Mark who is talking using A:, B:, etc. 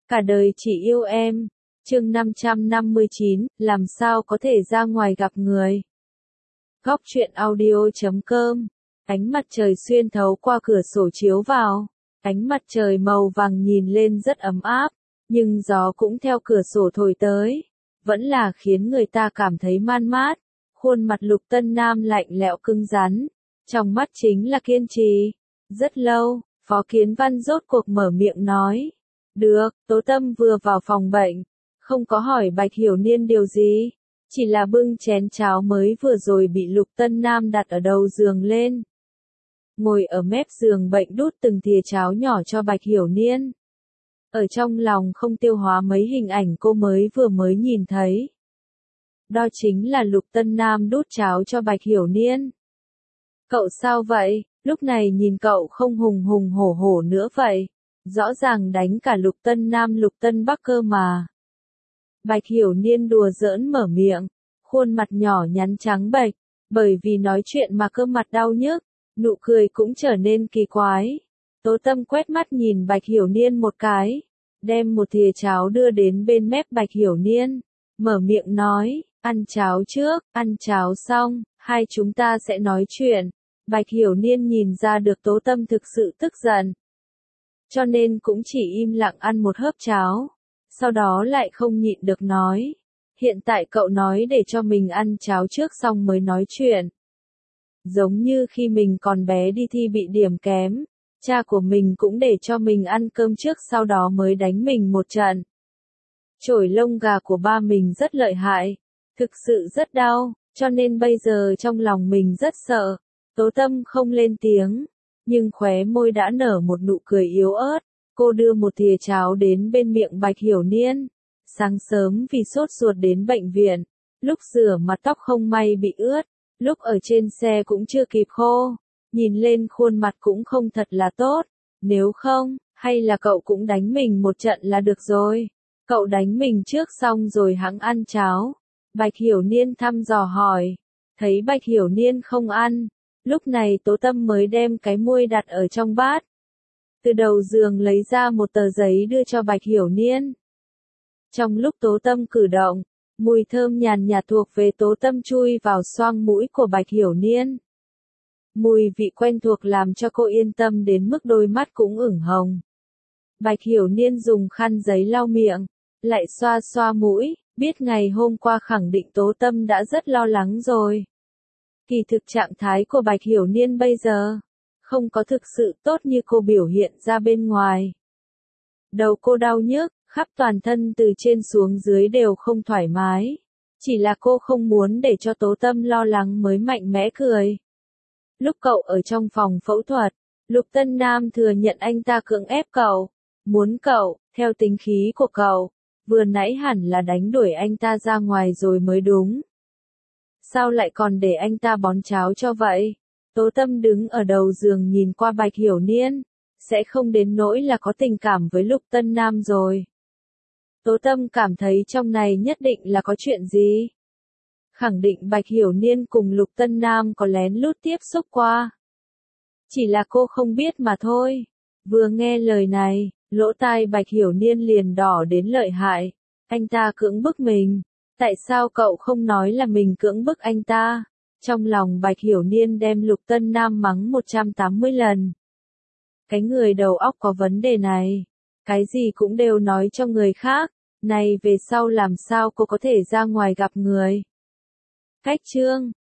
A: Cả đời chỉ yêu em. Chương 559, làm sao có thể ra ngoài gặp người. Góc truyện audio.com. Ánh mặt trời xuyên thấu qua cửa sổ chiếu vào. Ánh mặt trời màu vàng nhìn lên rất ấm áp, nhưng gió cũng theo cửa sổ thổi tới, vẫn là khiến người ta cảm thấy man mát. Khuôn mặt Lục Tân Nam lạnh lẽo cứng rắn, trong mắt chính là kiên trì. Rất lâu, Phó Kiến Văn rốt cuộc mở miệng nói. Được, Tố Tâm vừa vào phòng bệnh, không có hỏi Bạch Hiểu Niên điều gì, chỉ là bưng chén cháo mới vừa rồi bị Lục Tân Nam đặt ở đầu giường lên. Ngồi ở mép giường bệnh đút từng thìa cháo nhỏ cho Bạch Hiểu Niên. Ở trong lòng không tiêu hóa mấy hình ảnh cô mới nhìn thấy. Đó chính là Lục Tân Nam đút cháo cho Bạch Hiểu Niên. Cậu sao vậy, lúc này nhìn cậu không hùng hùng hổ hổ nữa vậy, rõ ràng đánh cả Lục Tân Nam Lục Tân Bắc cơ mà. Bạch Hiểu Niên đùa giỡn mở miệng, khuôn mặt nhỏ nhắn trắng bệch, bởi vì nói chuyện mà cơ mặt đau nhức, nụ cười cũng trở nên kỳ quái. Tố Tâm quét mắt nhìn Bạch Hiểu Niên một cái, đem một thìa cháo đưa đến bên mép Bạch Hiểu Niên, mở miệng nói, ăn cháo trước, ăn cháo xong, hai chúng ta sẽ nói chuyện. Bạch Hiểu Niên nhìn ra được Tố Tâm thực sự tức giận, cho nên cũng chỉ im lặng ăn một hớp cháo, sau đó lại không nhịn được nói, hiện tại cậu nói để cho mình ăn cháo trước xong mới nói chuyện. Giống như khi mình còn bé đi thi bị điểm kém, cha của mình cũng để cho mình ăn cơm trước sau đó mới đánh mình một trận. Chổi lông gà của ba mình rất lợi hại, thực sự rất đau, cho nên bây giờ trong lòng mình rất sợ. Tố Tâm không lên tiếng, nhưng khóe môi đã nở một nụ cười yếu ớt. Cô đưa một thìa cháo đến bên miệng Bạch Hiểu Niên. Sáng sớm vì sốt ruột đến bệnh viện, lúc rửa mặt tóc không may bị ướt, lúc ở trên xe cũng chưa kịp khô, nhìn lên khuôn mặt cũng không thật là tốt. Nếu không, hay là cậu cũng đánh mình một trận là được rồi. Cậu đánh mình trước xong rồi hẵng ăn cháo. Bạch Hiểu Niên thăm dò hỏi. Thấy Bạch Hiểu Niên không ăn, lúc này Tố Tâm mới đem cái muôi đặt ở trong bát. Từ đầu giường lấy ra một tờ giấy đưa cho Bạch Hiểu Niên. Trong lúc Tố Tâm cử động, mùi thơm nhàn nhạt thuộc về Tố Tâm chui vào xoang mũi của Bạch Hiểu Niên. Mùi vị quen thuộc làm cho cô yên tâm đến mức đôi mắt cũng ửng hồng. Bạch Hiểu Niên dùng khăn giấy lau miệng, lại xoa xoa mũi, biết ngày hôm qua khẳng định Tố Tâm đã rất lo lắng rồi. Kỳ thực trạng thái của Bạch Hiểu Niên bây giờ không có thực sự tốt như cô biểu hiện ra bên ngoài. Đầu cô đau nhức, khắp toàn thân từ trên xuống dưới đều không thoải mái. Chỉ là cô không muốn để cho Tố Tâm lo lắng mới mạnh mẽ cười. Lúc cậu ở trong phòng phẫu thuật, Lục Tân Nam thừa nhận anh ta cưỡng ép cậu, muốn cậu, theo tính khí của cậu, vừa nãy hẳn là đánh đuổi anh ta ra ngoài rồi mới đúng. Sao lại còn để anh ta bón cháo cho vậy? Tố Tâm đứng ở đầu giường nhìn qua Bạch Hiểu Niên, sẽ không đến nỗi là có tình cảm với Lục Tân Nam rồi. Tố Tâm cảm thấy trong này nhất định là có chuyện gì. Khẳng định Bạch Hiểu Niên cùng Lục Tân Nam có lén lút tiếp xúc qua. Chỉ là cô không biết mà thôi. Vừa nghe lời này, lỗ tai Bạch Hiểu Niên liền đỏ đến lợi hại. Anh ta cưỡng bức mình. Tại sao cậu không nói là mình cưỡng bức anh ta? Trong lòng Bạch Hiểu Niên đem Lục Tân Nam mắng 180 lần. Cái người đầu óc có vấn đề này. Cái gì cũng đều nói cho người khác. Này về sau làm sao cô có thể ra ngoài gặp người? Cách chương